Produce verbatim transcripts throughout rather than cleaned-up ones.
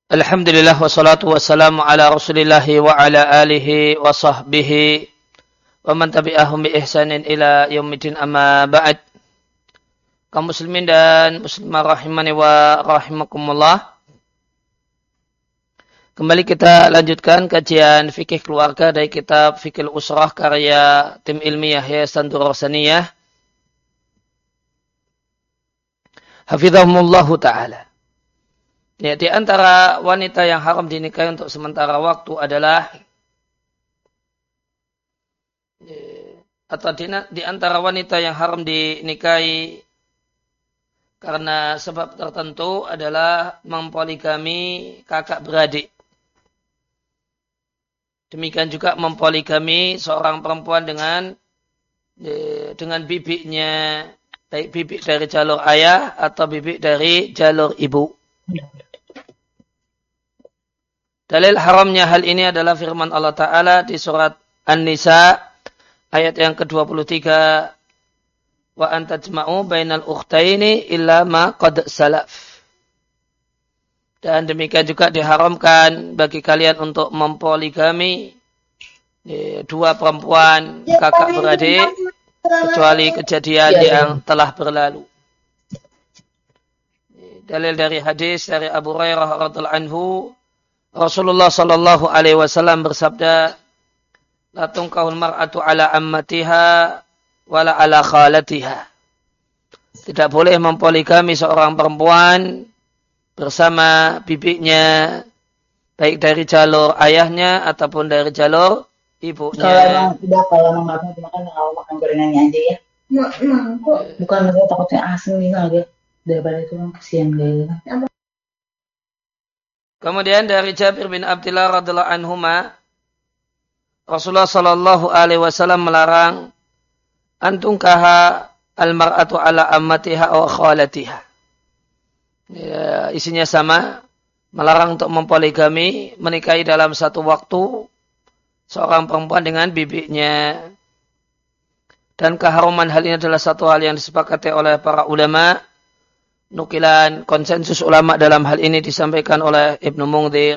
Alhamdulillah wassalatu wassalamu ala rasulillahi wa ala alihi wa sahbihi wa man tabi'ahum bi ihsanin ila yaumidin amma ba'd. Kaum muslimin dan muslimah rahimani wa rahimakumullah. Kembali kita lanjutkan kajian fikih keluarga dari kitab Fikih Usrah karya tim ilmiah Yayasan Durrahsaniyah. Hafizahumullahu ta'ala. Ya, di antara wanita yang haram dinikahi untuk sementara waktu adalah atau di, di antara wanita yang haram dinikahi karena sebab tertentu adalah mempoligami kakak beradik. Demikian juga mempoligami seorang perempuan dengan dengan bibiknya, baik bibik dari jalur ayah atau bibik dari jalur ibu. Dalil haramnya hal ini adalah firman Allah Ta'ala di surat An-Nisa ayat yang ke dua puluh tiga. Wa antajma'u bainal ukhtaini illa ma qad salaf. Dan demikian juga diharamkan bagi kalian untuk mempoligami dua perempuan kakak beradik kecuali kejadian yang telah berlalu. Dalil dari hadis dari Abu Hurairah radhiyallahu anhu, Rasulullah sallallahu alaihi wasallam bersabda, la tunkahul mar'atu ala ammatiha wala ala khalatiha. Tidak boleh mempoligami seorang perempuan bersama bibiknya, baik dari jalur ayahnya ataupun dari jalur ibunya. Kalau memang tidak, kalau memang makan makan kalau makan gorengannya aja ya. Bukan maksudnya takutnya asem nih agak daripada itu kan kesian gitu kan. Kemudian dari Jabir bin Abdullah radhiyallahu anhuma, Rasulullah sallallahu alaihi wasallam melarang antungkaha almar'atu ala ammatiha wa khalatiha. Ya, isinya sama, melarang untuk mempoligami, menikahi dalam satu waktu seorang perempuan dengan bibiknya. Dan keharuman hal ini adalah satu hal yang disepakati oleh para ulama. Nukilan konsensus ulama dalam hal ini disampaikan oleh Ibnu Mungdzir,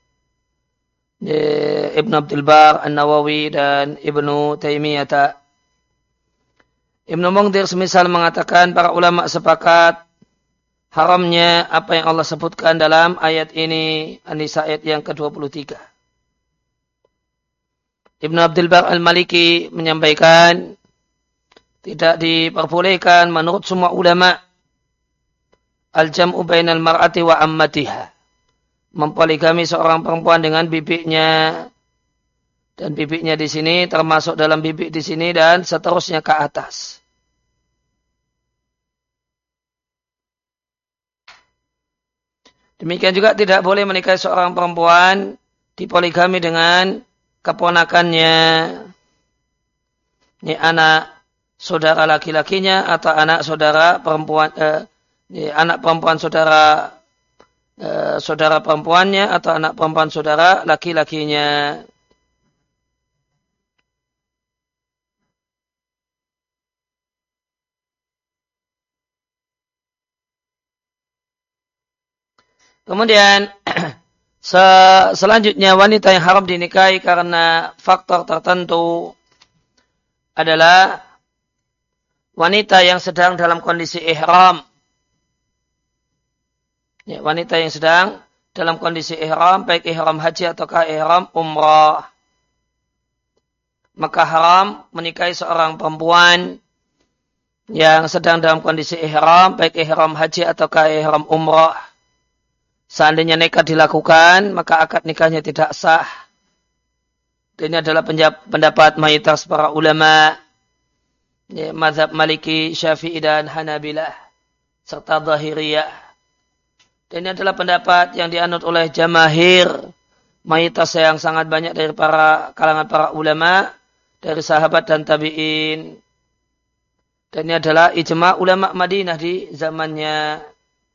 Ibnu Abdul Bar, An-Nawawi dan Ibnu Taimiyah. Ibnu Mungdzir semisal mengatakan para ulama sepakat haramnya apa yang Allah sebutkan dalam ayat ini, An-Nisa ayat yang ke dua puluh tiga. Ibnu Abdul Bar Al-Maliki menyampaikan tidak diperbolehkan menurut semua ulama al-jam'u bainal mar'ati wa ammatiha. Mempoligami seorang perempuan dengan bibiknya. Dan bibiknya di sini termasuk dalam bibik di sini dan seterusnya ke atas. Demikian juga tidak boleh menikahi seorang perempuan dipoligami dengan keponakannya. Ini anak saudara laki-lakinya atau anak saudara perempuan eh, anak perempuan saudara eh, saudara perempuannya atau anak perempuan saudara laki-lakinya. Kemudian selanjutnya wanita yang haram dinikahi karena faktor tertentu adalah wanita yang sedang dalam kondisi ihram. Ya, wanita yang sedang dalam kondisi ihram, baik ihram haji ataukah ihram umrah. Maka haram menikahi seorang perempuan yang sedang dalam kondisi ihram, baik ihram haji ataukah ihram umrah. Seandainya nikah dilakukan, maka akad nikahnya tidak sah. Ini adalah pendapat mayoritas para ulama, ya, mazhab Maliki, Syafi'i dan Hanabilah serta Zahiriyah. Dan ini adalah pendapat yang dianut oleh jamahir, mayoritas yang sangat banyak dari para kalangan para ulama, dari sahabat dan tabi'in. Dan ini adalah ijma' ulama Madinah di zamannya.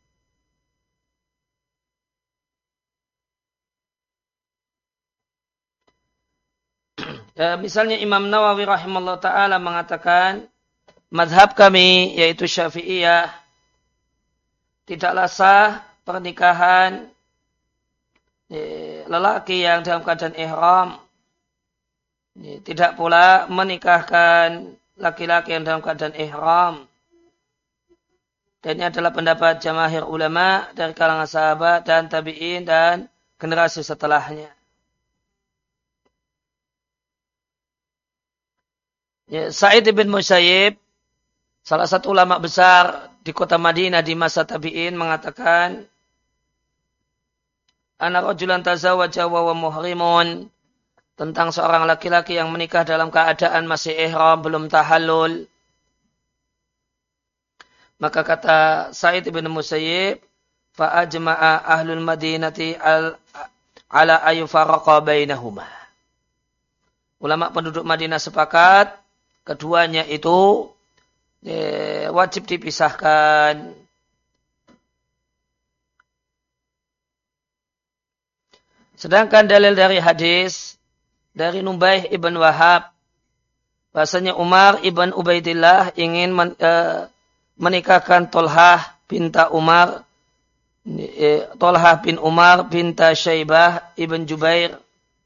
Ya, misalnya Imam Nawawi rahimahullah ta'ala mengatakan, mazhab kami yaitu Syafi'iyah tidaklah sah pernikahan lelaki yang dalam keadaan ihram tidak pula menikahkan laki-laki yang dalam keadaan ihram. Dan ini adalah pendapat jamaahir ulama dari kalangan sahabat dan tabi'in dan generasi setelahnya. Ya, Sa'id bin Musayyib, salah satu ulama besar di kota Madinah di masa tabi'in, mengatakan, Ana rajulan tazawwaja wa huwa muhrimun, tentang seorang laki-laki yang menikah dalam keadaan masih ihram, belum tahallul. Maka kata Sa'id bin Musayyib, fa ajma'a ahlul madinati al ala ayufarraqa bainahuma. Ulama penduduk Madinah sepakat keduanya itu eh, wajib dipisahkan. Sedangkan dalil dari hadis dari Nubaih ibn Wahab, bahasanya Umar ibn Ubaidillah ingin men, eh, menikahkan Tolhah binta Umar, eh, Tolhah bin Umar binta Syaibah ibn Jubair.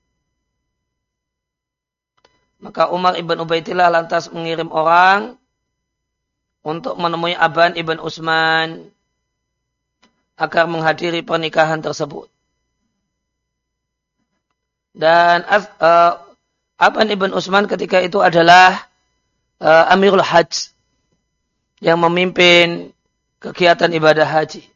Maka Umar ibn Ubaidillah lantas mengirim orang untuk menemui Aban ibn Utsman agar menghadiri pernikahan tersebut. Dan uh, Aban ibn Utsman ketika itu adalah uh, Amirul Hajj yang memimpin kegiatan ibadah haji.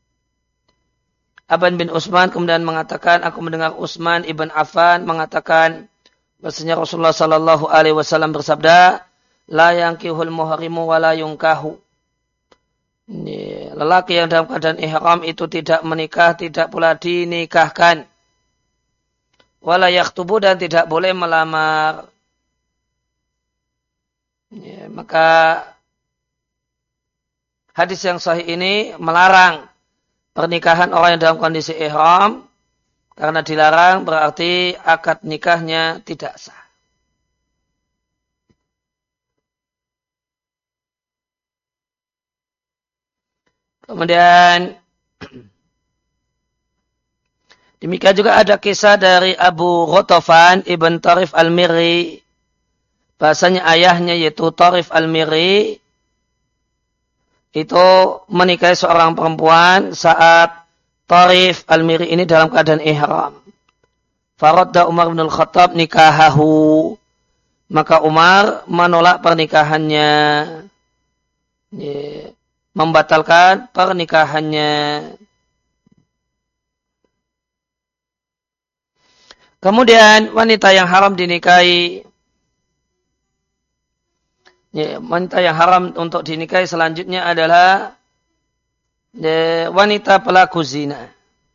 Aban bin Utsman kemudian mengatakan, aku mendengar Utsman ibn Affan mengatakan, bahasanya Rasulullah sallallahu alaihi wasallam bersabda, la yankihul muhrimu wa la yunkahu. Ini, lelaki yang dalam keadaan ihram itu tidak menikah, tidak pula dinikahkan. Wala yakhtubu, dan tidak boleh melamar. Ya, maka hadis yang sahih ini melarang pernikahan orang yang dalam kondisi ihram, karena dilarang berarti akad nikahnya tidak sah. Kemudian demikian juga ada kisah dari Abu Ghatafan ibn Tarif al-Mirri, bahasanya ayahnya yaitu Tarif al-Mirri itu menikahi seorang perempuan saat Tarif al-Mirri ini dalam keadaan ihram. Faradda Umar bin Al-Khattab nikahahu, maka Umar menolak pernikahannya, ya, membatalkan pernikahannya. Kemudian wanita yang haram dinikahi, ya, wanita yang haram untuk dinikahi selanjutnya adalah wanita pelaku zina.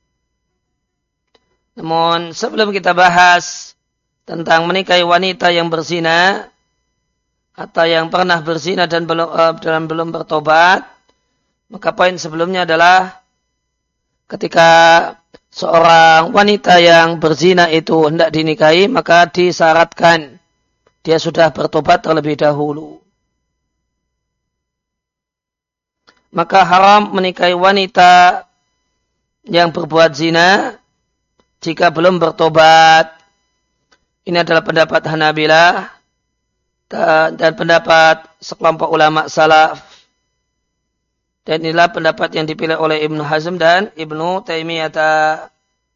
Namun sebelum kita bahas tentang menikahi wanita yang berzina atau yang pernah berzina dan belum uh, dan belum bertobat, maka poin sebelumnya adalah ketika seorang wanita yang berzina itu hendak dinikahi, maka disyaratkan dia sudah bertobat terlebih dahulu. Maka haram menikahi wanita yang berbuat zina jika belum bertobat. Ini adalah pendapat Hanabilah dan, dan pendapat sekelompok ulama salaf. Dan inilah pendapat yang dipilih oleh Ibnu Hazm dan Ibnu Taimiyah.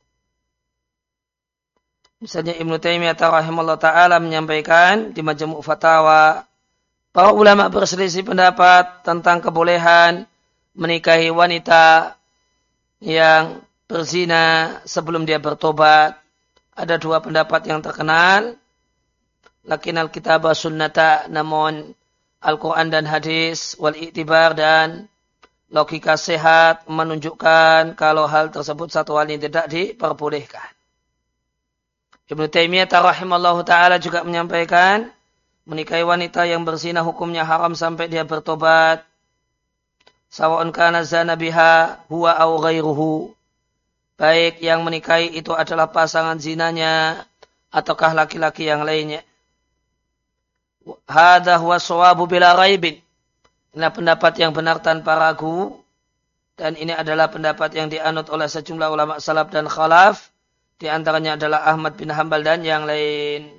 Misalnya Ibnu Taimiyah rahimahullah ta'ala menyampaikan di Majmu' Fatawa, para ulama berselisih pendapat tentang kebolehan menikahi wanita yang berzina sebelum dia bertobat. Ada dua pendapat yang terkenal. Lakin al-kitab sunnata, namun Al-Quran dan hadis wal i'tibar dan logika sehat menunjukkan kalau hal tersebut satu hal yang tidak diperbolehkan. Ibnu Taimiyah rahimahullah ta'ala juga menyampaikan, menikahi wanita yang berzina hukumnya haram sampai dia bertobat. Sawa'un kana zana biha huwa au ghairuhu. Baik yang menikahi itu adalah pasangan zinanya ataukah laki-laki yang lainnya. Hadha huwa shawabu bila raibin. Inilah pendapat yang benar tanpa ragu. Dan ini adalah pendapat yang dianut oleh sejumlah ulama salaf dan khalaf. Di antaranya adalah Ahmad bin Hanbal dan yang lain.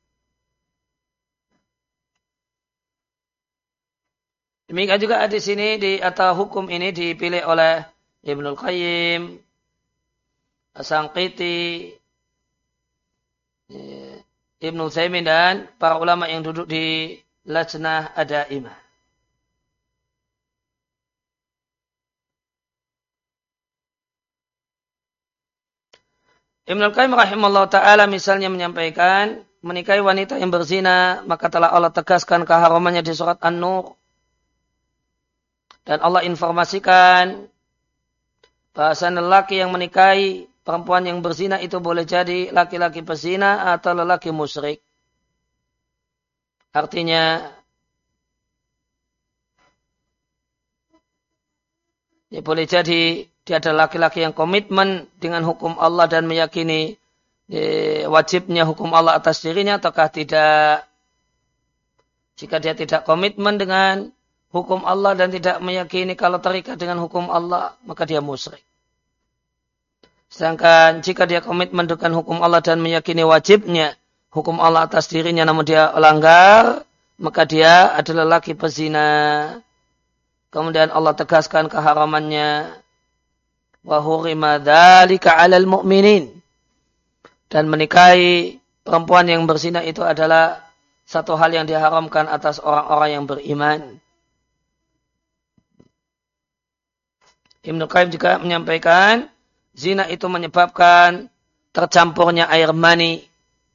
Demikian juga di sini di atau hukum ini dipilih oleh Ibnul Qayyim, As-Sanqiti, Ibnu Utsaimin dan para ulama yang duduk di Lajnah Ad-Daimah. Ibnul Qayyim rahimahullah ta'ala misalnya menyampaikan, menikahi wanita yang berzina, maka telah Allah tegaskan keharamannya di surat An-Nur. Dan Allah informasikan bahasa lelaki yang menikahi perempuan yang berzina itu boleh jadi laki-laki pezina atau lelaki musyrik. Artinya, ya boleh jadi dia adalah laki-laki yang komitmen dengan hukum Allah dan meyakini ya, wajibnya hukum Allah atas dirinya ataukah tidak. Jika dia tidak komitmen dengan hukum Allah dan tidak meyakini kalau terikat dengan hukum Allah, maka dia musyrik. Sedangkan jika dia komitmen dengan hukum Allah dan meyakini wajibnya hukum Allah atas dirinya namun dia langgar, maka dia adalah laki pezina. Kemudian Allah tegaskan keharamannya. Wa hurima dzalika 'alal mu'minin. Dan menikahi perempuan yang berzina itu adalah satu hal yang diharamkan atas orang-orang yang beriman. Ibnu Qayyim juga menyampaikan, zina itu menyebabkan tercampurnya air mani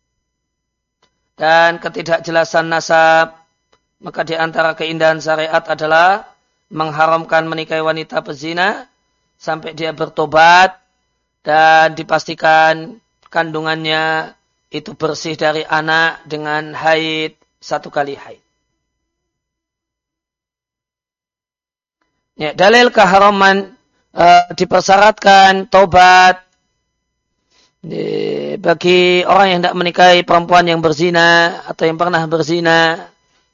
dan ketidakjelasan nasab. Maka di antara keindahan syariat adalah mengharamkan menikahi wanita pezina sampai dia bertobat dan dipastikan kandungannya itu bersih dari anak dengan haid satu kali haid. Ya, dalil keharaman Uh, dipersyaratkan tobat di, bagi orang yang tidak menikahi perempuan yang berzina atau yang pernah berzina.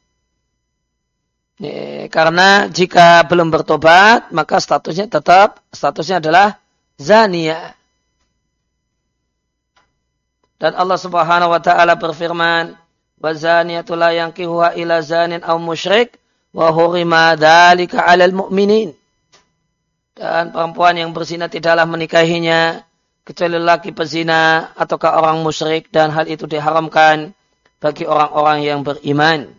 Ya, karena jika belum bertobat maka statusnya tetap statusnya adalah zania. Dan Allah Subhanahu wa taala berfirman, "Wa zaniyatu la yankihuha ila zanin aw musyrik wa hurima dzalika 'alal mu'minin." Dan perempuan yang berzina tidaklah menikahinya kecuali lelaki pezina ataukah orang musyrik dan hal itu diharamkan bagi orang-orang yang beriman.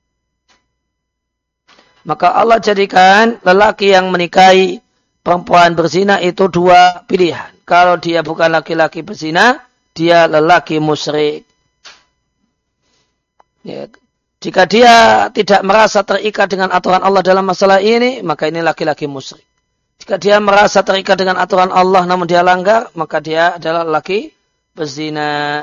Maka Allah jadikan lelaki yang menikahi perempuan berzina itu dua pilihan. Kalau dia bukan laki-laki berzina, dia lelaki musyrik. Ya. Jika dia tidak merasa terikat dengan aturan Allah dalam masalah ini, maka ini laki-laki musyrik. Jika dia merasa terikat dengan aturan Allah namun dia langgar, maka dia adalah laki pezina.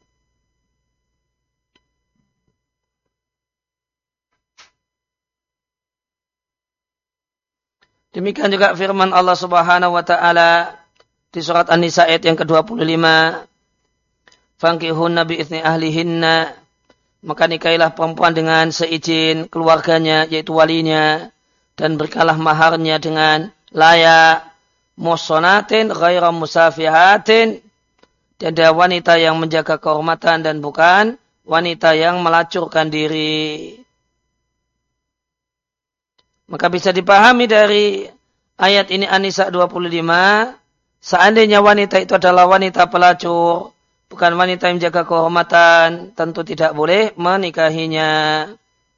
Demikian juga firman Allah Subhanahu wa taala di surat An-Nisa ayat yang ke dua puluh lima. Fankihunna bi'izni ahlihinna. Maka nikahilah perempuan dengan seizin keluarganya yaitu walinya dan berikanlah maharnya dengan layak, muhsanatin ghaira musafihatin, dan dia wanita yang menjaga kehormatan dan bukan wanita yang melacurkan diri. Maka bisa dipahami dari ayat ini An-Nisa dua puluh lima, seandainya wanita itu adalah wanita pelacur, bukan wanita yang menjaga kehormatan, tentu tidak boleh menikahinya.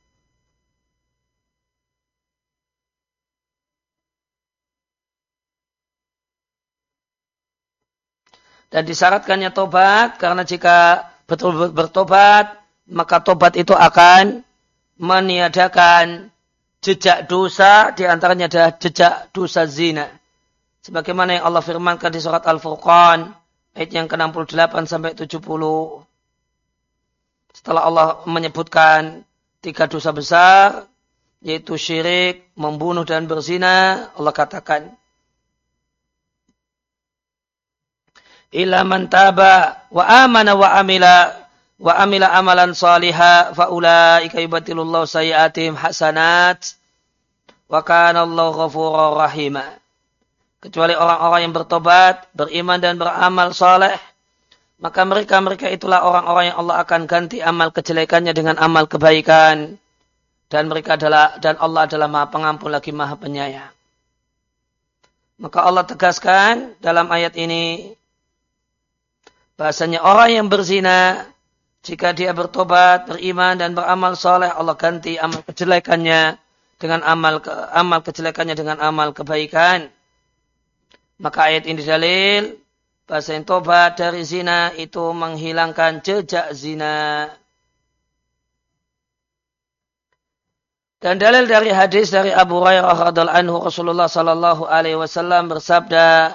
Dan disyaratkannya tobat, karena jika betul bertobat, maka tobat itu akan meniadakan jejak dosa, diantaranya adalah jejak dosa zina. Sebagaimana yang Allah firmankan di surat Al-Furqan, ayat yang ke enam puluh delapan sampai tujuh puluh. Setelah Allah menyebutkan tiga dosa besar, yaitu syirik, membunuh dan berzina, Allah katakan, illa man taba wa amana wa amila wa amila amalan salihah fa ulaika yubadilullahu sayyi'atihim hasanat wa kana Allahu ghafurur rahim. Kecuali orang-orang yang bertobat, beriman dan beramal saleh, maka mereka-mereka itulah orang-orang yang Allah akan ganti amal kejelekannya dengan amal kebaikan. Dan mereka adalah dan Allah adalah Maha Pengampun lagi Maha Penyayang. Maka Allah tegaskan dalam ayat ini bahasanya orang yang berzina jika dia bertobat, beriman dan beramal soleh, Allah ganti amal kejelekannya dengan amal ke, amal kejelekannya dengan amal kebaikan. Maka ayat ini dalil bahasanya tobat dari zina itu menghilangkan jejak zina. Dan dalil dari hadis dari Abu Hurairah radhiallahu anhu, Rasulullah sallallahu alaihi wasallam bersabda,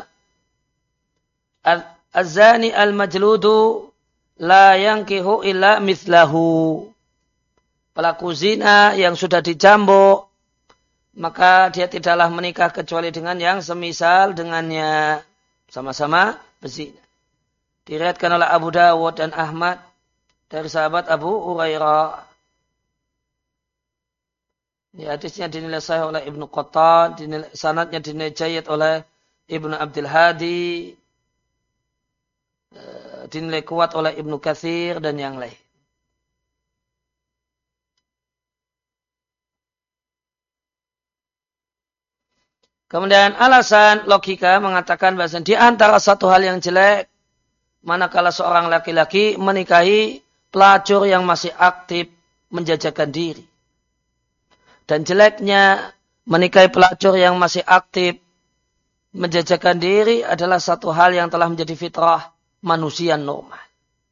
"Az-zani al-majludu la yankihu illa mithlahu." Pelaku zina yang sudah dicambuk, maka dia tidaklah menikah kecuali dengan yang semisal dengannya. Sama-sama berzina. Diriwayatkan oleh Abu Dawud dan Ahmad dari sahabat Abu Hurairah. Ya, hadisnya dinilai sahih oleh Ibnu Qattan, dinilai, sanadnya dinilai jayyid oleh Ibnu Abdul Hadi, dinilai kuat oleh Ibnu Katsir dan yang lain. Kemudian alasan logika mengatakan bahwa di antara satu hal yang jelek, manakala seorang laki-laki menikahi pelacur yang masih aktif menjajakan diri. Dan jeleknya menikahi pelacur yang masih aktif menjajakan diri adalah satu hal yang telah menjadi fitrah manusia normal.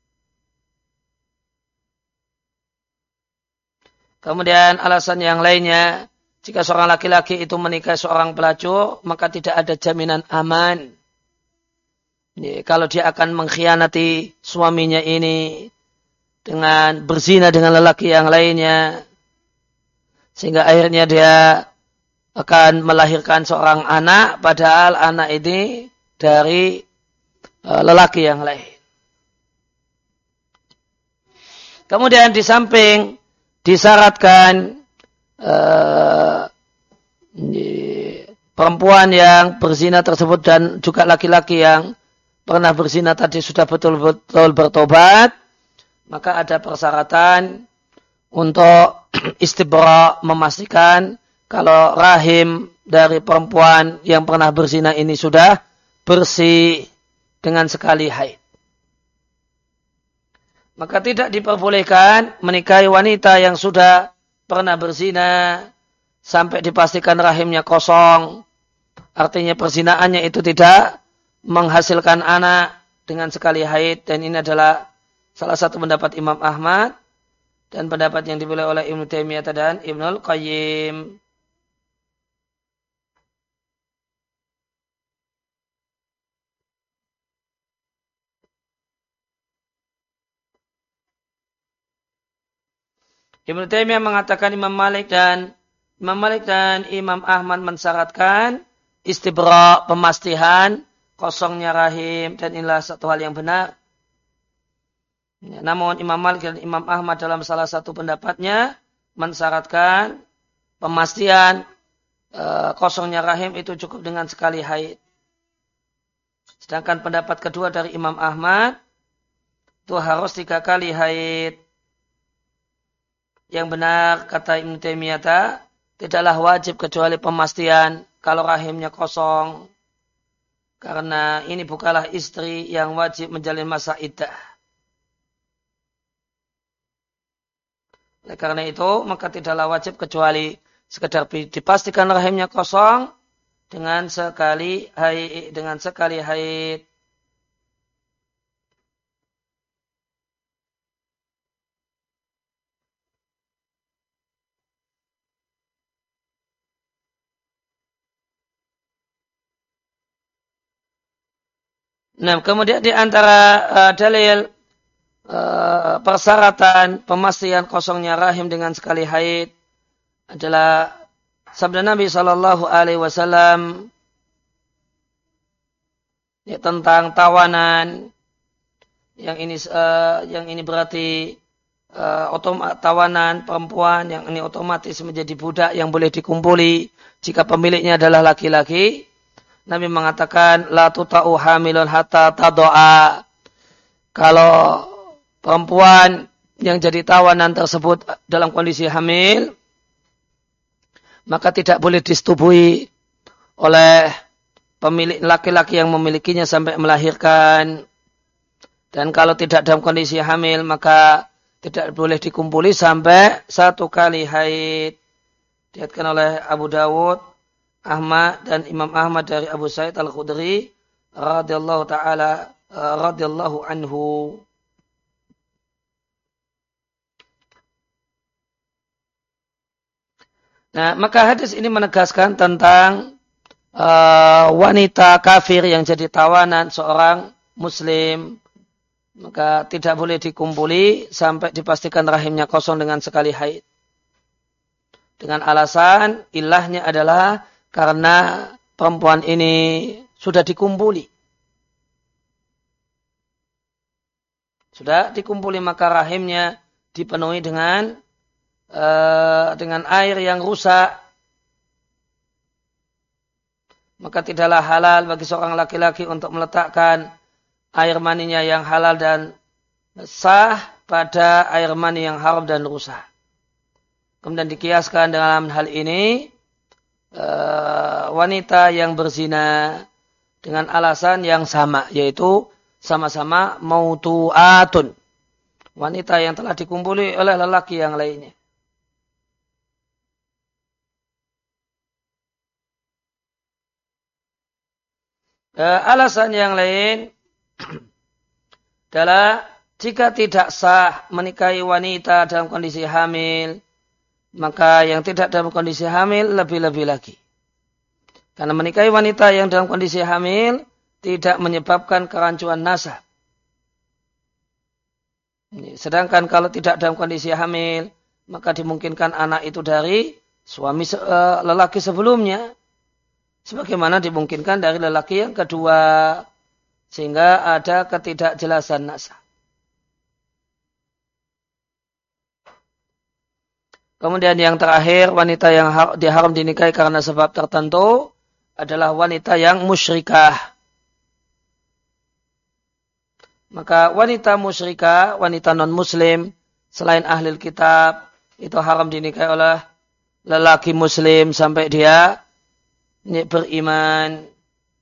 Kemudian alasan yang lainnya, jika seorang laki-laki itu menikahi seorang pelacur, maka tidak ada jaminan aman. Jadi, kalau dia akan mengkhianati suaminya ini dengan berzina dengan lelaki yang lainnya, sehingga akhirnya dia akan melahirkan seorang anak, padahal anak ini dari uh, lelaki yang lain. Kemudian di samping disyaratkan uh, perempuan yang berzina tersebut dan juga laki-laki yang pernah berzina tadi sudah betul-betul bertobat, maka ada persyaratan untuk istibra, memastikan kalau rahim dari perempuan yang pernah berzina ini sudah bersih dengan sekali haid. Maka tidak diperbolehkan menikahi wanita yang sudah pernah berzina sampai dipastikan rahimnya kosong. Artinya perzinaannya itu tidak menghasilkan anak dengan sekali haid. Dan ini adalah salah satu pendapat Imam Ahmad dan pendapat yang dipilih oleh Ibnu Taimiyah dan Ibnul Qayyim. Ibnu Taimiyah mengatakan Imam Malik dan Imam Malik dan Imam Ahmad mensyaratkan istibra, pemastian kosongnya rahim, dan inilah satu hal yang benar. Ya, namun Imam Malik dan Imam Ahmad dalam salah satu pendapatnya mensyaratkan pemastian e, kosongnya rahim itu cukup dengan sekali haid. Sedangkan pendapat kedua dari Imam Ahmad itu harus tiga kali haid. Yang benar kata Ibnu Taimiyah, tidaklah wajib kecuali pemastian kalau rahimnya kosong, karena ini bukanlah istri yang wajib menjalin masa iddah. Oleh karena itu, maka tidaklah wajib kecuali sekedar dipastikan rahimnya kosong dengan sekali haid, dengan sekali haid. Nah, kemudian di antara uh, dalil uh, persyaratan pemastian kosongnya rahim dengan sekali haid adalah sabda Nabi Shallallahu Alaihi Wasallam ya, tentang tawanan. Yang ini uh, yang ini berarti uh, otomat tawanan perempuan yang ini otomatis menjadi budak yang boleh dikumpuli jika pemiliknya adalah laki-laki. Nabi mengatakan la tuta'u hamilun hatta tado'a, kalau perempuan yang jadi tawanan tersebut dalam kondisi hamil, maka tidak boleh disetubui oleh pemilik laki-laki yang memilikinya sampai melahirkan. Dan kalau tidak dalam kondisi hamil, maka tidak boleh dikumpuli sampai satu kali haid. Diriwayatkan oleh Abu Dawud, Ahmad dan Imam Ahmad dari Abu Sa'id Al-Khudri radhiyallahu taala radhiyallahu anhu. Nah, maka hadis ini menegaskan tentang uh, wanita kafir yang jadi tawanan seorang muslim. Maka tidak boleh dikumpuli sampai dipastikan rahimnya kosong dengan sekali haid. Dengan alasan ilahnya adalah karena perempuan ini sudah dikumpuli. Sudah dikumpuli maka rahimnya dipenuhi dengan uh, dengan air yang rusak. Maka tidaklah halal bagi seorang laki-laki untuk meletakkan air maninya yang halal dan sah pada air mani yang haram dan rusak. Kemudian dikiaskan dalam hal ini uh, wanita yang berzina dengan alasan yang sama, yaitu sama-sama mautu'atun. Wanita yang telah dikumpuli oleh lelaki yang lainnya. Uh, alasan yang lain adalah jika tidak sah menikahi wanita dalam kondisi hamil, maka yang tidak dalam kondisi hamil lebih-lebih lagi. Karena menikahi wanita yang dalam kondisi hamil tidak menyebabkan kerancuan nasab. Sedangkan kalau tidak dalam kondisi hamil, maka dimungkinkan anak itu dari suami lelaki sebelumnya. Sebagaimana dimungkinkan dari lelaki yang kedua. Sehingga ada ketidakjelasan nasab. Kemudian yang terakhir, wanita yang diharam dinikahi karena sebab tertentu adalah wanita yang musyrikah. Maka wanita musyrikah, wanita non-muslim, selain ahli kitab, itu haram dinikahi oleh lelaki muslim sampai dia beriman.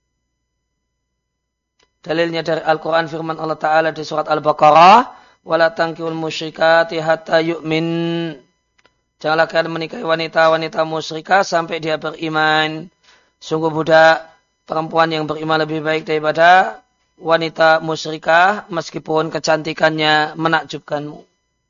Dalilnya dari Al-Quran firman Allah Ta'ala di surat Al-Baqarah. Wala tankihul musyrikati hatta yu'min. Janganlah kalian menikahi wanita-wanita musyrikah sampai dia beriman. Sungguh budak perempuan yang beriman lebih baik daripada wanita musyrikah meskipun kecantikannya menakjubkanmu.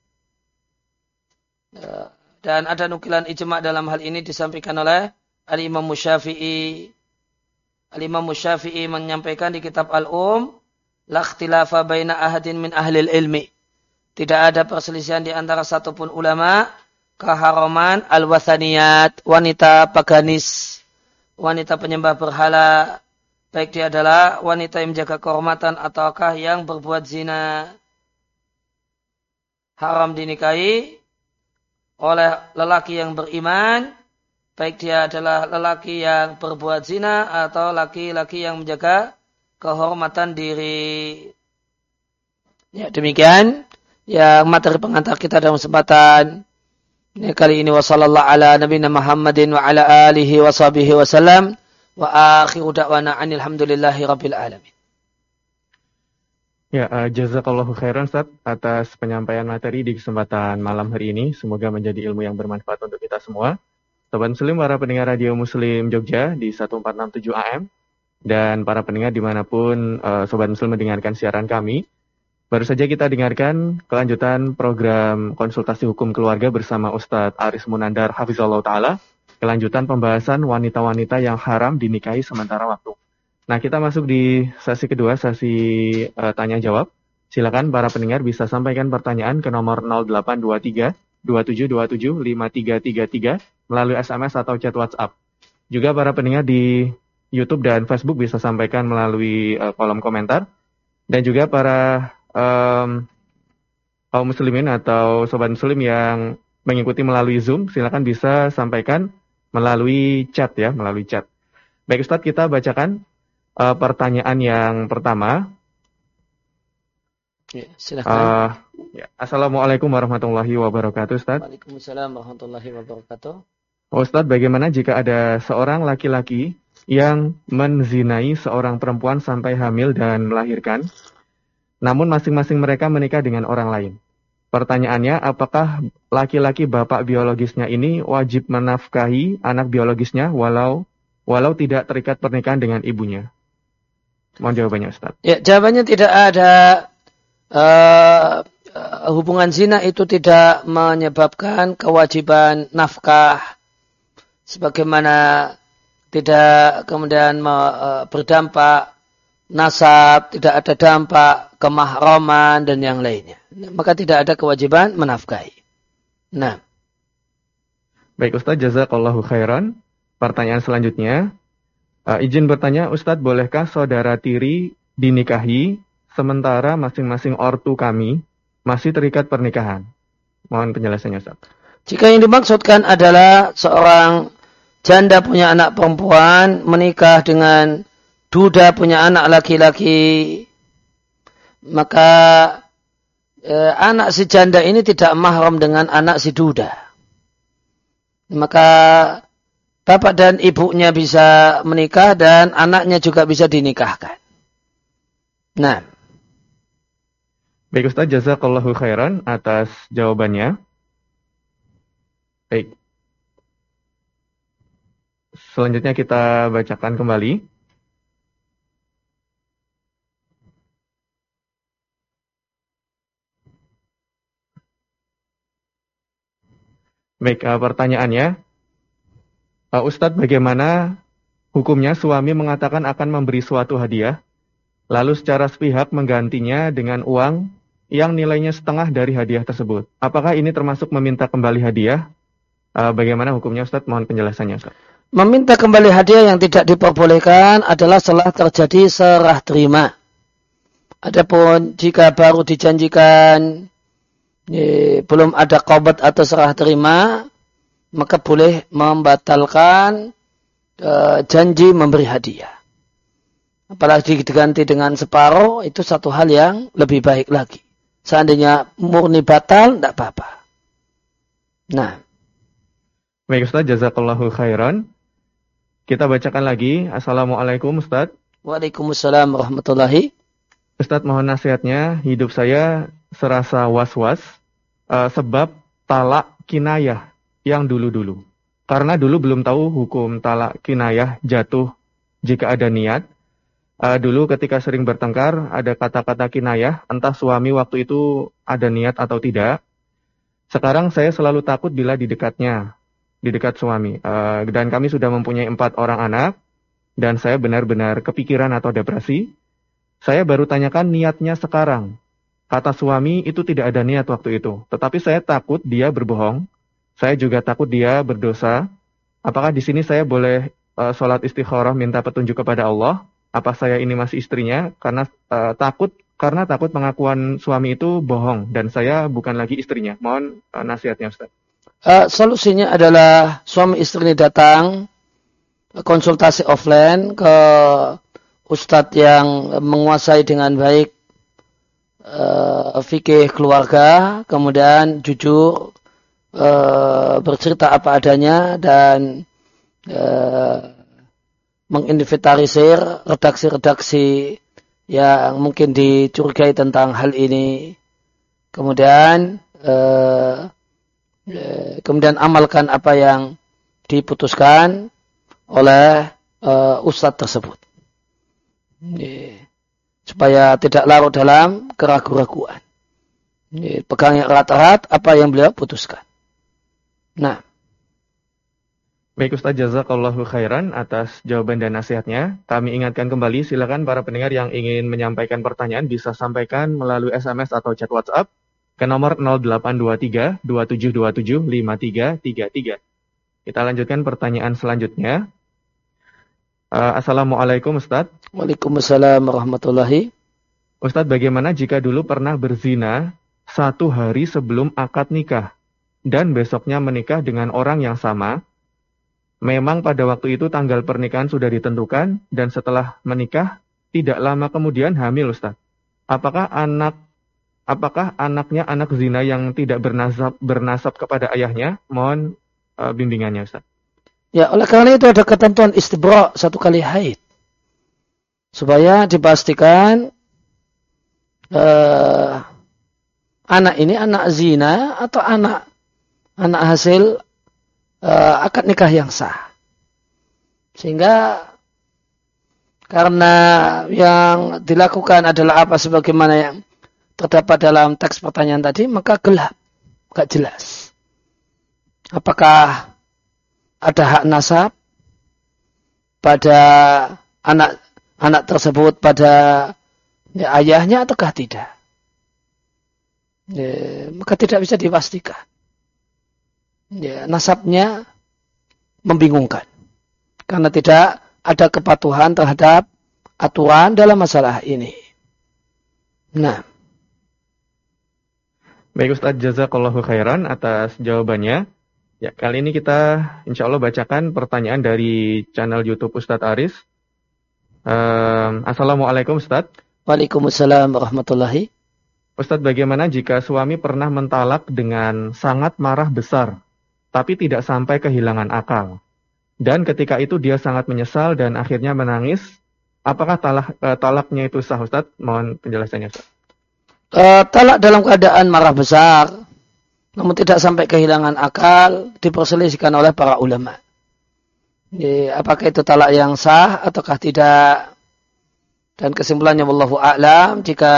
Dan ada nukilan ijma' dalam hal ini disampaikan oleh Al-Imam Syafi'i. Al-Imam Syafi'i menyampaikan di kitab Al-Um, la ikhtilafa baina ahadin min ahlil ilmi. Tidak ada perselisihan di antara satupun ulama keharaman al-wathaniyat, wanita paganis, wanita penyembah berhala, baik dia adalah wanita yang menjaga kehormatan ataukah yang berbuat zina. Haram dinikahi oleh lelaki yang beriman, baik dia adalah lelaki yang berbuat zina atau laki-laki yang menjaga kehormatan diri. Ya, demikian yang materi pengantar kita dalam kesempatan ini kali ini. Wassallallahu ala nabiyina Muhammadin wa ala alihi wa sahbihi wasallam wa akhiru da'wana alhamdulillahi rabbil alamin. Ya, uh, jazakallahu khairan Ustaz atas penyampaian materi di kesempatan malam hari ini. Semoga menjadi ilmu yang bermanfaat untuk kita semua. Sobat Muslim, para pendengar Radio Muslim Jogja di seratus empat puluh enam koma tujuh A M dan para pendengar dimanapun uh, Sobat Muslim mendengarkan siaran kami. Baru saja kita dengarkan kelanjutan program konsultasi hukum keluarga bersama Ustadz Aris Munandar Hafizallahu Ta'ala. Kelanjutan pembahasan wanita-wanita yang haram dinikahi sementara waktu. Nah, kita masuk di sesi kedua, sesi uh, tanya-jawab. Silakan para pendengar bisa sampaikan pertanyaan ke nomor nol delapan dua tiga dua tujuh dua tujuh lima tiga tiga tiga melalui S M S atau chat WhatsApp. Juga para pendengar di YouTube dan Facebook bisa sampaikan melalui uh, kolom komentar. Dan juga para um, kaum muslimin atau sobat muslim yang mengikuti melalui Zoom, silakan bisa sampaikan melalui chat ya, melalui chat. Baik Ustadz, kita bacakan uh, pertanyaan yang pertama. Ya, silakan. Uh, ya. Assalamualaikum warahmatullahi wabarakatuh, Ustaz. Waalaikumsalam warahmatullahi wabarakatuh. Ustaz, bagaimana jika ada seorang laki-laki yang menzinai seorang perempuan sampai hamil dan melahirkan, namun masing-masing mereka menikah dengan orang lain? Pertanyaannya, apakah laki-laki bapak biologisnya ini wajib menafkahi anak biologisnya walau walau tidak terikat pernikahan dengan ibunya? Mohon jawabannya, Ustaz. Ya, jawabannya tidak ada. Uh, hubungan zina itu tidak menyebabkan kewajiban nafkah, sebagaimana tidak kemudian uh, berdampak nasab, tidak ada dampak kemahraman dan yang lainnya. Maka tidak ada kewajiban menafkahi. Nah, baik Ustaz, jazakallahu khairan. Pertanyaan selanjutnya, uh, izin bertanya Ustaz, bolehkah saudara tiri dinikahi sementara masing-masing ortu kami masih terikat pernikahan? Mohon penjelasannya, Ustaz. Jika yang dimaksudkan adalah seorang janda punya anak perempuan menikah dengan duda punya anak laki-laki, maka eh, anak si janda ini tidak mahram dengan anak si duda. Maka bapak dan ibunya bisa menikah dan anaknya juga bisa dinikahkan. Nah, baik Ustaz, jazakallahu khairan atas jawabannya. Baik. Selanjutnya kita bacakan kembali. Baik, uh, pertanyaannya. Uh, Ustadz, bagaimana hukumnya suami mengatakan akan memberi suatu hadiah, lalu secara sepihak menggantinya dengan uang yang nilainya setengah dari hadiah tersebut? Apakah ini termasuk meminta kembali hadiah? Uh, bagaimana hukumnya, Ustadz? Mohon penjelasannya, Ustadz. Meminta kembali hadiah yang tidak diperbolehkan adalah setelah terjadi serah terima. Adapun jika baru dijanjikan, eh, belum ada qabat atau serah terima, maka boleh membatalkan eh, janji memberi hadiah. Apalagi diganti dengan separuh, itu satu hal yang lebih baik lagi. Seandainya murni batal, tidak apa-apa. Nah. Baik Ustaz, jazakallahu khairan. Kita bacakan lagi. Assalamualaikum Ustaz. Waalaikumsalam warahmatullahi. Ustaz, mohon nasihatnya. Hidup saya serasa was-was uh, sebab talak kinayah yang dulu-dulu. Karena dulu belum tahu hukum talak kinayah jatuh jika ada niat. Uh, dulu ketika sering bertengkar, ada kata-kata kinayah, entah suami waktu itu ada niat atau tidak. Sekarang saya selalu takut bila di dekatnya, di dekat suami. Uh, dan kami sudah mempunyai empat orang anak, dan saya benar-benar kepikiran atau depresi. Saya baru tanyakan niatnya sekarang. Kata suami itu tidak ada niat waktu itu. Tetapi saya takut dia berbohong. Saya juga takut dia berdosa. Apakah di sini saya boleh uh, sholat istikharah minta petunjuk kepada Allah? Apa saya ini masih istrinya? Karena uh, takut karena takut pengakuan suami itu bohong dan saya bukan lagi istrinya. Mohon uh, nasihatnya, Ustaz. Uh, solusinya adalah suami istri ini datang konsultasi offline ke ustadz yang menguasai dengan baik uh, fikih keluarga, kemudian jujur uh, bercerita apa adanya dan uh, menginventarisir redaksi-redaksi yang mungkin dicurigai tentang hal ini. Kemudian eh, eh, kemudian amalkan apa yang diputuskan oleh eh, ustadz tersebut. Eh, supaya tidak larut dalam keraguan-raguan. Eh, pegang yang erat-erat apa yang beliau putuskan. Nah, baik Ustaz, jazakallahu khairan atas jawaban dan nasihatnya. Kami ingatkan kembali, silakan para pendengar yang ingin menyampaikan pertanyaan bisa sampaikan melalui S M S atau chat WhatsApp ke nomor nol delapan dua tiga dua tujuh dua tujuh lima tiga tiga tiga. Kita lanjutkan pertanyaan selanjutnya. Uh, Assalamualaikum Ustaz. Waalaikumsalam warahmatullahi. Ustaz, bagaimana jika dulu pernah berzina satu hari sebelum akad nikah dan besoknya menikah dengan orang yang sama? Memang pada waktu itu tanggal pernikahan sudah ditentukan dan setelah menikah tidak lama kemudian hamil, Ustaz. Apakah anak apakah anaknya anak zina yang tidak bernasab bernasab kepada ayahnya? Mohon uh, bimbingannya, Ustaz. Ya, oleh karena itu ada ketentuan istibra' satu kali haid. Supaya dipastikan uh, anak ini anak zina atau anak anak hasil uh, akad nikah yang sah. Sehingga karena yang dilakukan adalah apa sebagaimana yang terdapat dalam teks pertanyaan tadi, maka gelap, gak jelas. Apakah ada hak nasab pada anak anak tersebut pada ya, ayahnya ataukah tidak? Ya, maka tidak bisa dipastikan. Ya, nasabnya membingungkan karena tidak ada kepatuhan terhadap aturan dalam masalah ini. Nah, baik Ustaz, jazakallahu khairan atas jawabannya. Ya, kali ini kita insya Allah bacakan pertanyaan dari channel YouTube Ustadz Aris. Um, Assalamualaikum Ustadz. Waalaikumsalam warahmatullahi. Ustadz, bagaimana jika suami pernah mentalak dengan sangat marah besar, tapi tidak sampai kehilangan akal? Dan ketika itu dia sangat menyesal dan akhirnya menangis. Apakah talak, uh, talaknya itu sah, Ustadz? Mohon penjelasannya, Ustadz. Uh, talak dalam keadaan marah besar, namun tidak sampai kehilangan akal, diperselisihkan oleh para ulama. Jadi, apakah itu talak yang sah ataukah tidak? Dan kesimpulannya wallahu a'lam, jika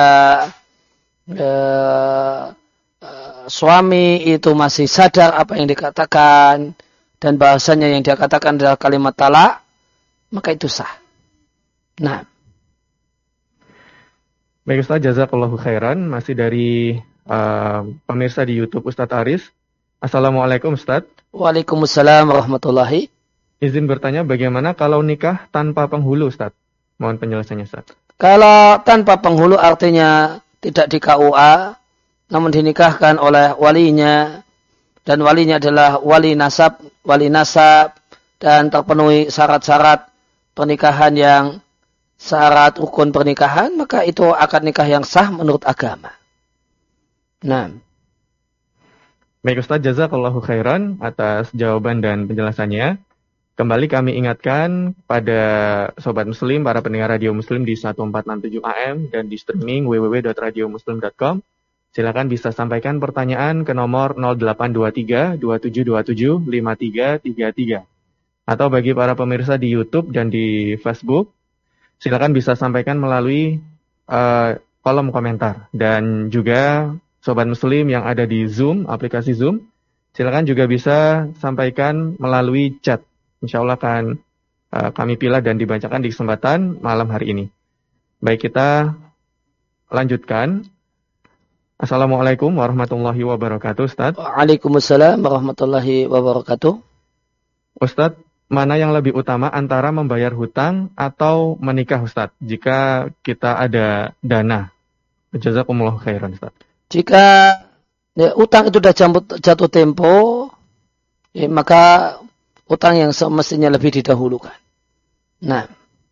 uh, uh, suami itu masih sadar apa yang dikatakan, dan bahasanya yang dia katakan adalah kalimat talak, maka itu sah. Nah. Baik Ustaz, jazakallahu khairan. Masih dari uh, pemirsa di YouTube Ustadz Aris. Assalamualaikum Ustadz. Waalaikumsalam warahmatullahi. Izin bertanya, bagaimana kalau nikah tanpa penghulu Ustadz? Mohon penjelasannya Ustadz. Kalau tanpa penghulu artinya tidak di K U A, namun dinikahkan oleh walinya, dan walinya adalah wali nasab, wali nasab, dan terpenuhi syarat-syarat pernikahan yang syarat rukun pernikahan, maka itu akad nikah yang sah menurut agama. Nah. Baik Ustaz, jazakallahu khairan atas jawaban dan penjelasannya. Kembali kami ingatkan pada Sobat Muslim, para pendengar Radio Muslim di seribu empat ratus enam puluh tujuh A M dan di streaming w w w dot radio muslim dot com. Silakan bisa sampaikan pertanyaan ke nomor nol delapan dua tiga dua tujuh dua tujuh lima tiga tiga tiga. Atau bagi para pemirsa di YouTube dan di Facebook, silakan bisa sampaikan melalui uh, kolom komentar. Dan juga Sobat Muslim yang ada di Zoom, aplikasi Zoom, silakan juga bisa sampaikan melalui chat. Insya Allah akan uh, kami pilih dan dibacakan di kesempatan malam hari ini. Baik, kita lanjutkan. Assalamualaikum warahmatullahi wabarakatuh, Ustaz. Waalaikumsalam warahmatullahi wabarakatuh. Ustaz, mana yang lebih utama antara membayar hutang atau menikah, Ustaz? Jika kita ada dana. Jazakumullah khairan, Ustaz. Jika ya, utang itu sudah jatuh tempo, ya, maka utang yang semestinya lebih didahulukan. Nah.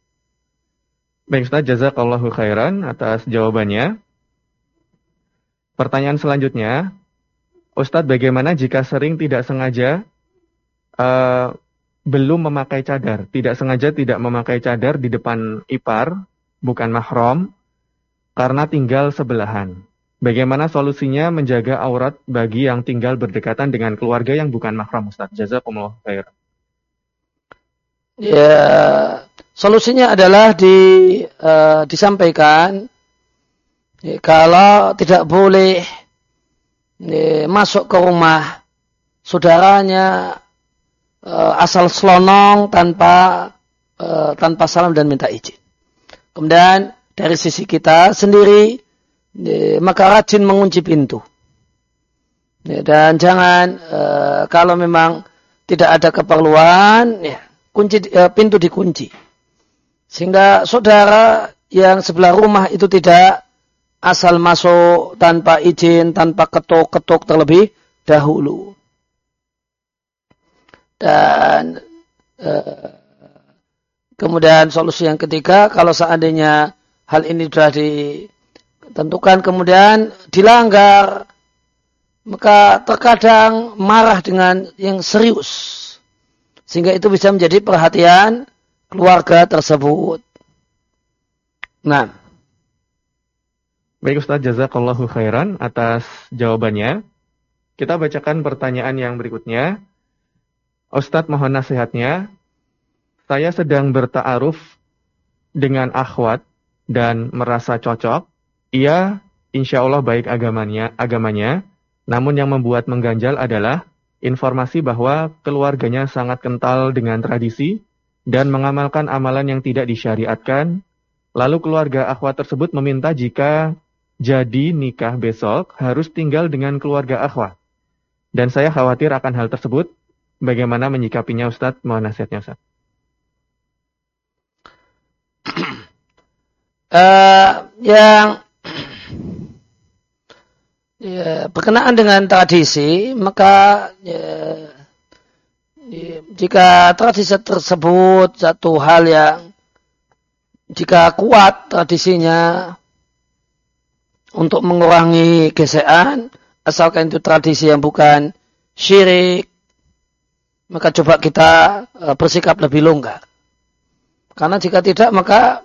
Baik, Ustaz, jazakallahu khairan atas jawabannya. Pertanyaan selanjutnya, Ustadz, bagaimana jika sering tidak sengaja uh, belum memakai cadar, tidak sengaja tidak memakai cadar di depan ipar, bukan mahram, karena tinggal sebelahan? Bagaimana solusinya menjaga aurat bagi yang tinggal berdekatan dengan keluarga yang bukan mahram, Ustadz? Jazakumullah khairan. Ya, solusinya adalah di, uh, disampaikan. Ya, kalau tidak boleh ya, masuk ke rumah saudaranya uh, asal selonong tanpa uh, tanpa salam dan minta izin. Kemudian dari sisi kita sendiri, ya, maka rajin mengunci pintu. Ya, dan jangan uh, kalau memang tidak ada keperluan, ya, kunci uh, pintu dikunci, sehingga saudara yang sebelah rumah itu tidak asal masuk tanpa izin, tanpa ketuk-ketuk terlebih dahulu. Dan eh, kemudian solusi yang ketiga, kalau seandainya hal ini sudah di, tentukan kemudian dilanggar, maka terkadang marah dengan yang serius. Sehingga itu bisa menjadi perhatian keluarga tersebut. Nah. Baik Ustaz, jazakallahu khairan atas jawabannya. Kita bacakan pertanyaan yang berikutnya. Ustaz, mohon nasihatnya. Saya sedang berta'aruf dengan akhwat dan merasa cocok. Ia insya Allah baik agamanya, agamanya. Namun yang membuat mengganjal adalah informasi bahwa keluarganya sangat kental dengan tradisi dan mengamalkan amalan yang tidak disyariatkan. Lalu keluarga akhwat tersebut meminta jika jadi nikah besok harus tinggal dengan keluarga akhwat. Dan saya khawatir akan hal tersebut. Bagaimana menyikapinya Ustadz? Mohon nasihatnya Ustadz. Uh, yang ya, berkenaan dengan tradisi, maka ya, ya, jika tradisi tersebut satu hal yang jika kuat tradisinya untuk mengurangi gesekan, asalkan itu tradisi yang bukan syirik, maka coba kita uh, bersikap lebih longgar. Karena jika tidak, maka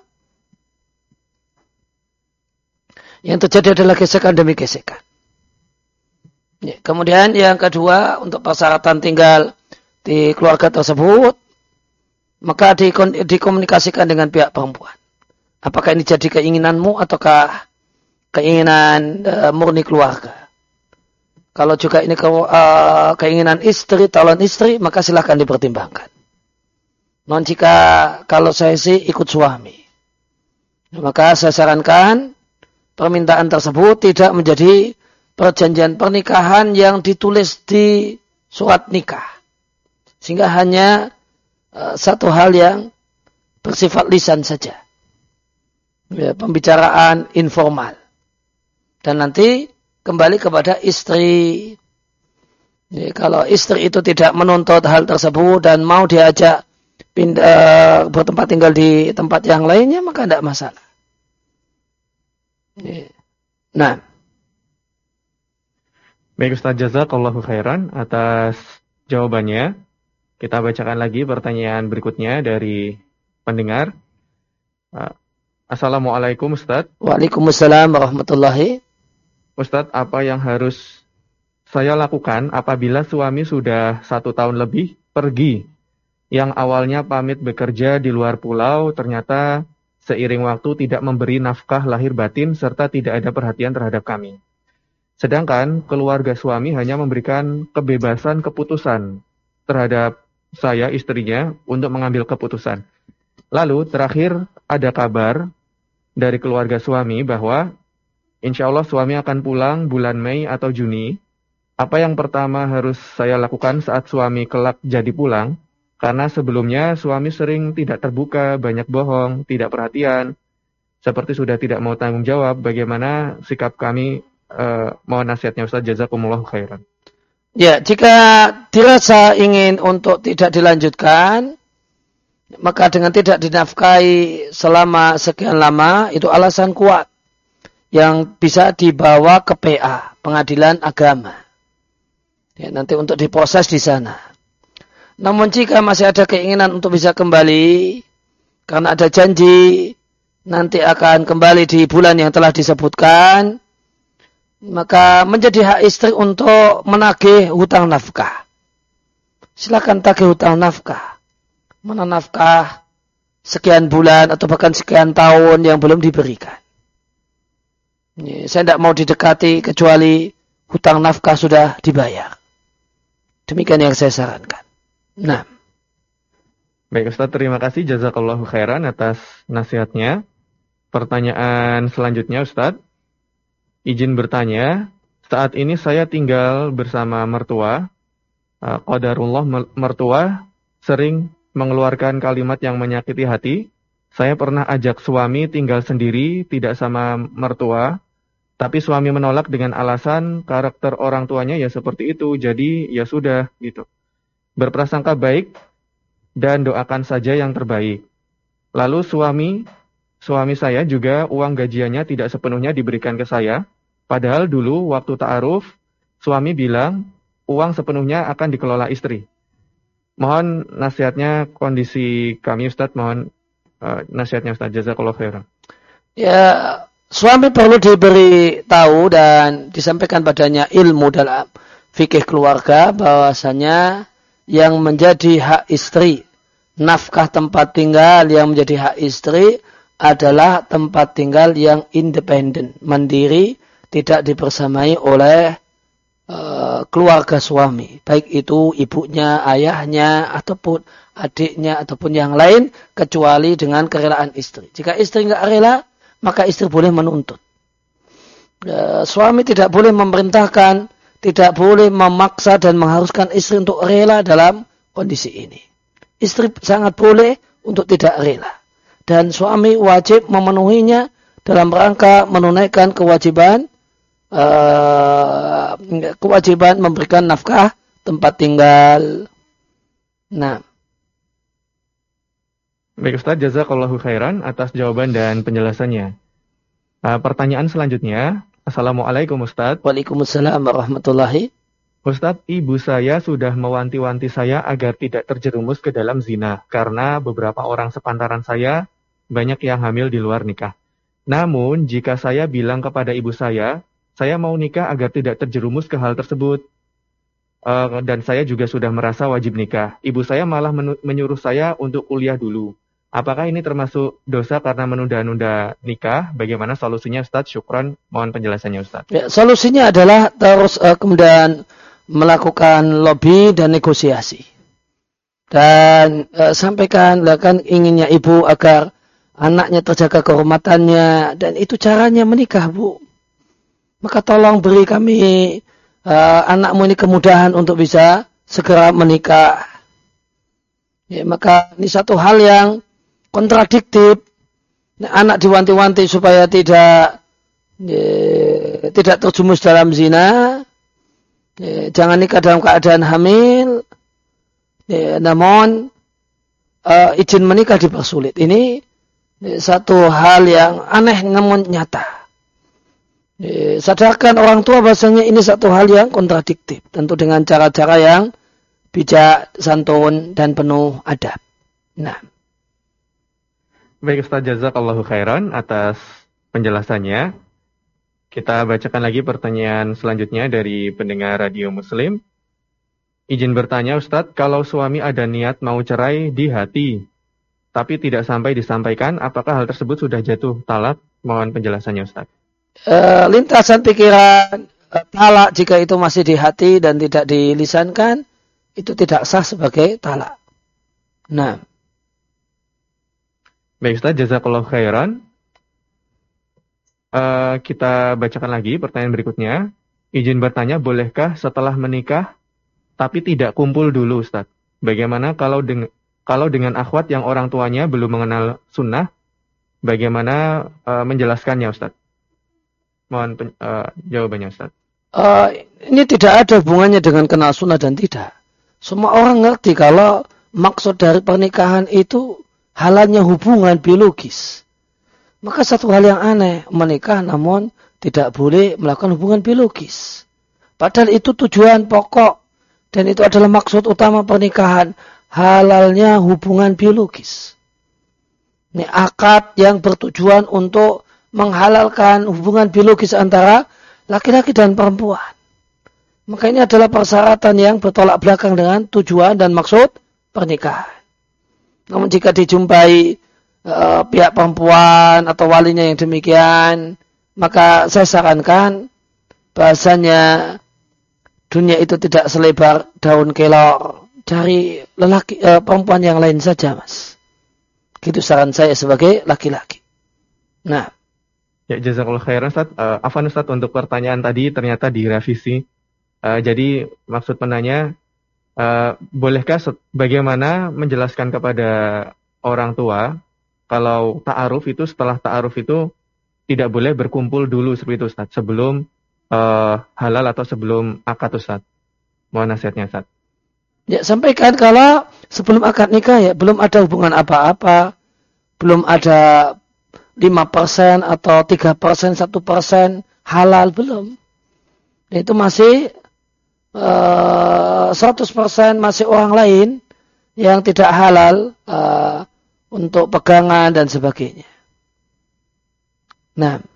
yang terjadi adalah gesekan demi gesekan. Ya, kemudian yang kedua, untuk persyaratan tinggal di keluarga tersebut, maka dikomunikasikan dengan pihak perempuan. Apakah ini jadi keinginanmu ataukah keinginan uh, murni keluarga? Kalau juga ini ke, uh, keinginan istri, calon istri, maka silahkan dipertimbangkan. Non jika kalau saya sih ikut suami, maka saya sarankan permintaan tersebut tidak menjadi perjanjian pernikahan yang ditulis di surat nikah. Sehingga hanya uh, satu hal yang bersifat lisan saja. Ya, pembicaraan informal. Dan nanti kembali kepada istri. Ya, kalau istri itu tidak menuntut hal tersebut dan mau diajak pindah, bertempat tinggal di tempat yang lainnya, maka tidak masalah. Ya. Nah. Baik Ustaz, jazakallahu khairan atas jawabannya. Kita bacakan lagi pertanyaan berikutnya dari pendengar. Assalamualaikum Ustaz. Waalaikumsalam warahmatullahi. Ustaz, apa yang harus saya lakukan apabila suami sudah satu tahun lebih pergi? Yang awalnya pamit bekerja di luar pulau, ternyata seiring waktu tidak memberi nafkah lahir batin serta tidak ada perhatian terhadap kami. Sedangkan keluarga suami hanya memberikan kebebasan keputusan terhadap saya, istrinya, untuk mengambil keputusan. Lalu terakhir ada kabar dari keluarga suami bahwa insya Allah suami akan pulang bulan Mei atau Juni. Apa yang pertama harus saya lakukan saat suami kelak jadi pulang? Karena sebelumnya suami sering tidak terbuka, banyak bohong, tidak perhatian. Seperti sudah tidak mau tanggung jawab. Bagaimana sikap kami? Uh, mohon nasihatnya Ustaz, jazakumullah khairan. Ya, jika dirasa ingin untuk tidak dilanjutkan, maka dengan tidak dinafkahi selama sekian lama, itu alasan kuat yang bisa dibawa ke P A, pengadilan agama. Ya, nanti untuk diproses di sana. Namun jika masih ada keinginan untuk bisa kembali, karena ada janji nanti akan kembali di bulan yang telah disebutkan, maka menjadi hak istri untuk menagih hutang nafkah. Silakan tagih hutang nafkah. Mana nafkah sekian bulan atau bahkan sekian tahun yang belum diberikan. Ini, saya tidak mau didekati kecuali hutang nafkah sudah dibayar. Demikian yang saya sarankan. Nah. Baik Ustaz, terima kasih jazakallahu khairan atas nasihatnya. Pertanyaan selanjutnya Ustaz. Izin bertanya, saat ini saya tinggal bersama mertua. Qadarullah mertua sering mengeluarkan kalimat yang menyakiti hati. Saya pernah ajak suami tinggal sendiri, tidak sama mertua. Tapi suami menolak dengan alasan karakter orang tuanya ya seperti itu. Jadi ya sudah gitu. Berprasangka baik dan doakan saja yang terbaik. Lalu suami suami saya juga uang gajiannya tidak sepenuhnya diberikan ke saya. Padahal dulu waktu ta'aruf, suami bilang uang sepenuhnya akan dikelola istri. Mohon nasihatnya kondisi kami Ustadz, mohon uh, nasihatnya Ustadz. Jazakallahu khairan. Ya, suami perlu diberi tahu dan disampaikan padanya ilmu dalam fikih keluarga bahwasanya yang menjadi hak istri, nafkah tempat tinggal yang menjadi hak istri adalah tempat tinggal yang independen, mandiri, tidak dibersamai oleh uh, keluarga suami, baik itu ibunya, ayahnya, ataupun adiknya, ataupun yang lain, kecuali dengan kerelaan istri. Jika istri nggak rela, maka istri boleh menuntut. Uh, suami tidak boleh memerintahkan, tidak boleh memaksa dan mengharuskan istri untuk rela dalam kondisi ini. Istri sangat boleh untuk tidak rela. Dan suami wajib memenuhinya dalam rangka menunaikan kewajiban uh, kewajiban memberikan nafkah tempat tinggal. Nah. Baik Ustaz, jazakallahu khairan atas jawaban dan penjelasannya. Uh, pertanyaan selanjutnya. Assalamualaikum Ustaz. Waalaikumsalam warahmatullahi. Ustaz, ibu saya sudah mewanti-wanti saya agar tidak terjerumus ke dalam zina karena beberapa orang sepantaran saya banyak yang hamil di luar nikah. Namun, jika saya bilang kepada ibu saya, saya mau nikah agar tidak terjerumus ke hal tersebut. Uh, dan saya juga sudah merasa wajib nikah. Ibu saya malah menyuruh saya untuk kuliah dulu. Apakah ini termasuk dosa karena menunda-nunda nikah? Bagaimana solusinya Ustaz? Syukran, mohon penjelasannya Ustaz. Ya, solusinya adalah terus uh, kemudian melakukan lobby dan negosiasi. Dan uh, sampaikan, kan inginnya ibu agar anaknya terjaga kehormatannya, dan itu caranya menikah, Bu. Maka tolong beri kami uh, anakmu ini kemudahan untuk bisa segera menikah. Ya, maka ini satu hal yang kontradiktif. Anak diwanti-wanti supaya tidak ya, tidak terjumus dalam zina. Ya, jangan nikah dalam keadaan hamil. Ya, namun uh, izin menikah dipersulit. Ini satu hal yang aneh namun nyata. E, sadarkan orang tua bahasanya ini satu hal yang kontradiktif. Tentu dengan cara-cara yang bijak, santun, dan penuh adab. Nah. Baik Ustaz, jazakallahu khairan atas penjelasannya. Kita bacakan lagi pertanyaan selanjutnya dari pendengar Radio Muslim. Izin bertanya Ustaz, kalau suami ada niat mau cerai di hati, tapi tidak sampai disampaikan, apakah hal tersebut sudah jatuh talak? Mohon penjelasannya Ustaz. E, lintasan pikiran e, talak jika itu masih di hati dan tidak dilisankan, itu tidak sah sebagai talak. Nah. Baik Ustaz, jazakallahu khairan. E, kita bacakan lagi pertanyaan berikutnya. Izin bertanya, bolehkah setelah menikah tapi tidak kumpul dulu Ustaz? Bagaimana kalau dengan Kalau dengan akhwat yang orang tuanya belum mengenal sunnah, bagaimana uh, menjelaskannya Ustaz? Mohon pen, uh, jawabannya Ustaz. Uh, ini tidak ada hubungannya dengan kenal sunnah dan tidak. Semua orang ngerti kalau maksud dari pernikahan itu halalnya hubungan biologis. Maka satu hal yang aneh, menikah namun tidak boleh melakukan hubungan biologis. Padahal itu tujuan pokok dan itu adalah maksud utama pernikahan. Halalnya hubungan biologis. Ini akad yang bertujuan untuk menghalalkan hubungan biologis antara laki-laki dan perempuan. Maka ini adalah persyaratan yang bertolak belakang dengan tujuan dan maksud pernikahan. Namun jika dijumpai uh, pihak perempuan atau walinya yang demikian, maka saya sarankan bahasanya dunia itu tidak selebar daun kelor. Cari lelaki eh, perempuan yang lain saja, Mas. Gitu saran saya sebagai laki-laki. Nah. Ya, jazakallahu khairan Ustaz. Uh, Afwan Ustaz, untuk pertanyaan tadi ternyata direvisi. Uh, jadi maksud penanya, uh, bolehkah set, bagaimana menjelaskan kepada orang tua kalau ta'aruf itu, setelah ta'aruf itu tidak boleh berkumpul dulu seperti itu Ustaz, sebelum uh, halal atau sebelum akad Ustaz. Mohon nasihatnya Ustaz. Ya, sampaikan kalau sebelum akad nikah ya belum ada hubungan apa-apa, belum ada lima persen atau tiga persen, satu persen halal, belum. Itu masih uh, seratus persen masih orang lain yang tidak halal uh, untuk pegangan dan sebagainya. Nah.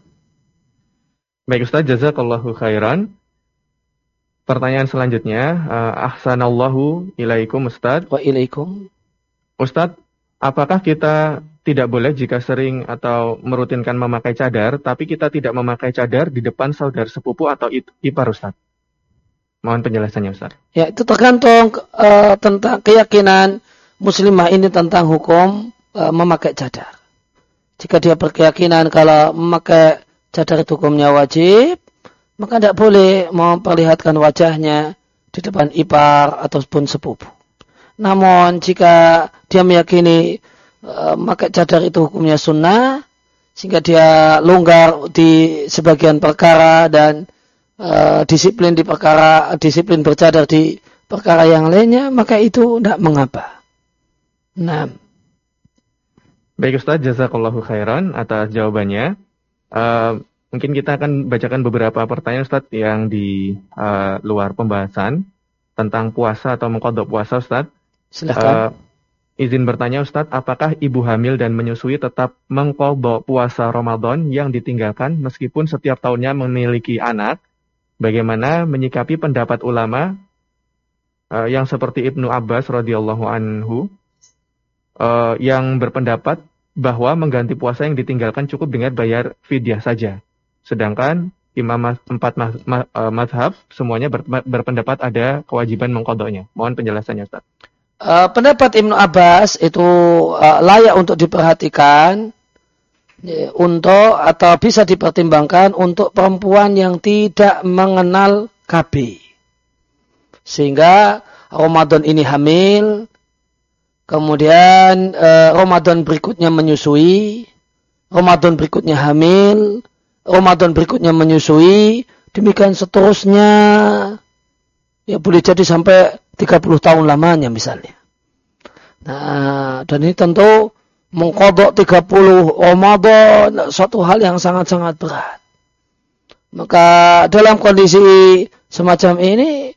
Baik Ustaz, jazakallahu khairan. Pertanyaan selanjutnya, uh, ahsanallahu ilaikum Ustaz. Wa ilaikum. Ustaz, apakah kita tidak boleh jika sering atau merutinkan memakai cadar, tapi kita tidak memakai cadar di depan saudara sepupu atau ipar Ustaz? Mohon penjelasannya Ustaz. Ya, itu tergantung uh, tentang keyakinan muslimah ini tentang hukum uh, memakai cadar. Jika dia berkeyakinan kalau memakai cadar itu hukumnya wajib, maka tidak boleh memperlihatkan wajahnya di depan ipar ataupun sepupu. Namun jika dia meyakini uh, memakai cadar itu hukumnya sunnah, sehingga dia longgar di sebagian perkara dan uh, disiplin di perkara, disiplin bercadar di perkara yang lainnya, maka itu tidak mengapa. Nah. Baik Ustaz, jazakallahu khairan atas jawabannya. Uh, mungkin kita akan bacakan beberapa pertanyaan Ustaz yang di uh, luar pembahasan tentang puasa atau mengqadha puasa Ustaz. Silakan. Uh, izin bertanya Ustaz, apakah ibu hamil dan menyusui tetap mengqadha puasa Ramadan yang ditinggalkan meskipun setiap tahunnya memiliki anak? Bagaimana menyikapi pendapat ulama uh, yang seperti Ibnu Abbas radhiyallahu anhu uh, yang berpendapat bahwa mengganti puasa yang ditinggalkan cukup dengan bayar fidyah saja. Sedangkan imam empat mazhab semuanya ber, berpendapat ada kewajiban mengqadhanya. Mohon penjelasannya Ustaz. Uh, pendapat Ibnu Abbas itu uh, layak untuk diperhatikan ya, untuk atau bisa dipertimbangkan untuk perempuan yang tidak mengenal K B. Sehingga Ramadan ini hamil, kemudian uh, Ramadan berikutnya menyusui, Ramadan berikutnya hamil, Ramadan berikutnya menyusui, demikian seterusnya. Ya boleh jadi sampai tiga puluh tahun lamanya misalnya. Nah, dan ini tentu mengqadha tiga puluh Ramadan suatu hal yang sangat-sangat berat. Maka dalam kondisi semacam ini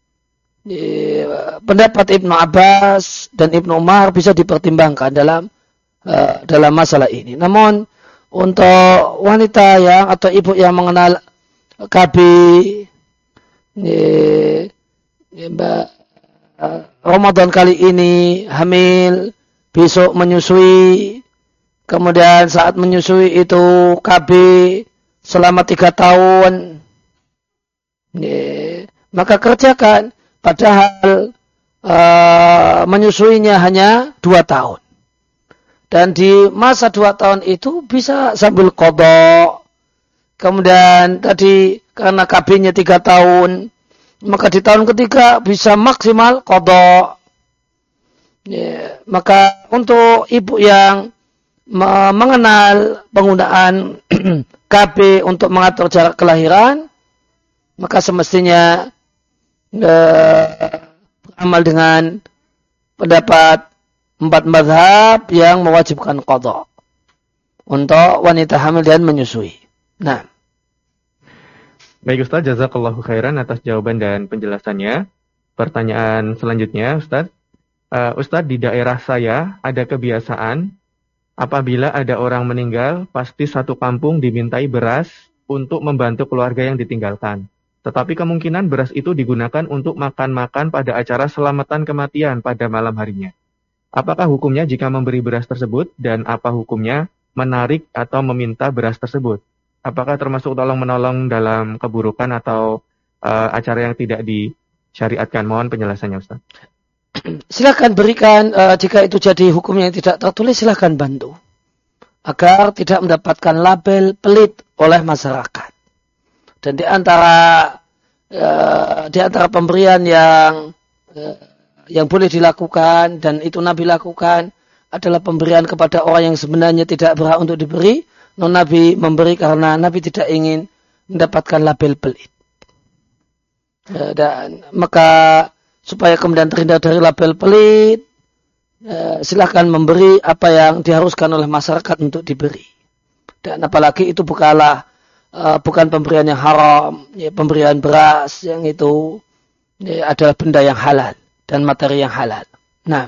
pendapat Ibnu Abbas dan Ibnu Umar bisa dipertimbangkan dalam uh, dalam masalah ini. Namun untuk wanita yang atau ibu yang mengenal K B, ya, ya, Mbak, uh, Ramadan kali ini hamil, besok menyusui, kemudian saat menyusui itu K B selama tiga tahun, ya, maka kerjakan. Padahal uh, menyusuinya hanya dua tahun. Dan di masa dua tahun itu bisa sambil qadha. Kemudian tadi karena K B-nya tiga tahun, maka di tahun ketiga bisa maksimal qadha. Ya, maka untuk ibu yang me- mengenal penggunaan K B untuk mengatur jarak kelahiran, maka semestinya beramal dengan pendapat empat mazhab yang mewajibkan qadha untuk wanita hamil dan menyusui. Nah, baik Ustaz, jazakallahu khairan atas jawaban dan penjelasannya. Pertanyaan selanjutnya Ustaz, uh, Ustaz, di daerah saya ada kebiasaan apabila ada orang meninggal pasti satu kampung dimintai beras untuk membantu keluarga yang ditinggalkan. Tetapi kemungkinan beras itu digunakan untuk makan-makan pada acara selamatan kematian pada malam harinya. Apakah hukumnya jika memberi beras tersebut dan apa hukumnya menarik atau meminta beras tersebut? Apakah termasuk tolong-menolong dalam keburukan atau uh, acara yang tidak disyariatkan? Mohon penjelasannya Ustaz. Silakan berikan, uh, jika itu jadi hukumnya yang tidak tertulis, silakan bantu. Agar tidak mendapatkan label pelit oleh masyarakat. Dan di antara uh, di antara pemberian yang uh, yang boleh dilakukan dan itu Nabi lakukan adalah pemberian kepada orang yang sebenarnya tidak berhak untuk diberi. Non Nabi memberi karena Nabi tidak ingin mendapatkan label pelit. Uh, dan maka supaya kemudian terhindar dari label pelit, uh, silakan memberi apa yang diharuskan oleh masyarakat untuk diberi. Dan apalagi itu bukanlah uh, bukan pemberian yang haram, ya, pemberian beras yang itu ya, adalah benda yang halal dan materi yang halal. Nah.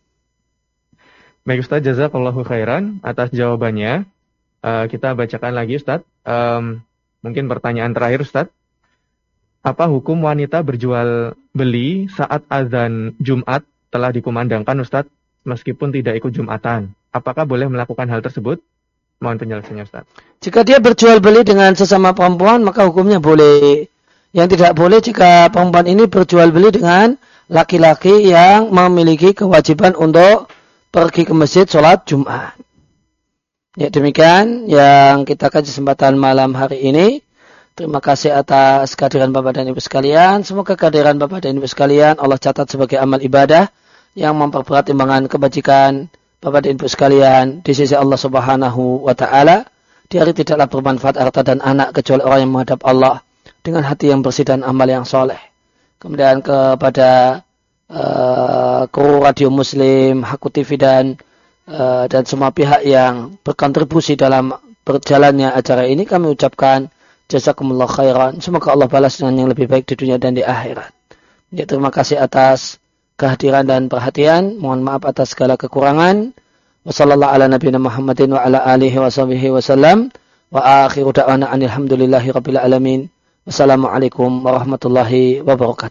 Baik Ustaz, jazakallahu khairan atas jawabannya. Uh, kita bacakan lagi Ustaz. Um, mungkin pertanyaan terakhir Ustaz. Apa hukum wanita berjual beli saat azan Jumat telah dikumandangkan Ustaz, meskipun tidak ikut Jumatan? Apakah boleh melakukan hal tersebut? Mohon penjelasannya Ustaz. Jika dia berjual beli dengan sesama perempuan, maka hukumnya boleh. Yang tidak boleh jika perempuan ini berjual beli dengan laki-laki yang memiliki kewajiban untuk pergi ke masjid sholat Jumat. Ya, demikian yang kita kaji kesempatan malam hari ini. Terima kasih atas kehadiran Bapak dan Ibu sekalian. Semoga kehadiran Bapak dan Ibu sekalian Allah catat sebagai amal ibadah yang memperberat timbangan kebajikan Bapak dan Ibu sekalian di sisi Allah Subhanahu wa taala. Di hari tidaklah bermanfaat harta dan anak kecuali orang yang menghadap Allah dengan hati yang bersih dan amal yang soleh. Kemudian kepada uh, kru Radio Muslim, Haku T V dan uh, dan semua pihak yang berkontribusi dalam berjalannya acara ini, kami ucapkan jazakumullah khairan. Semoga Allah balas dengan yang lebih baik di dunia dan di akhirat. Ya, terima kasih atas kehadiran dan perhatian. Mohon maaf atas segala kekurangan. Wassallallahu ala nabiyina Muhammadin wa ala alihi wa sahbihi wasallam. Wa akhiru da'wana alhamdulillahi rabbil alamin. Wassalamualaikum warahmatullahi wabarakatuh.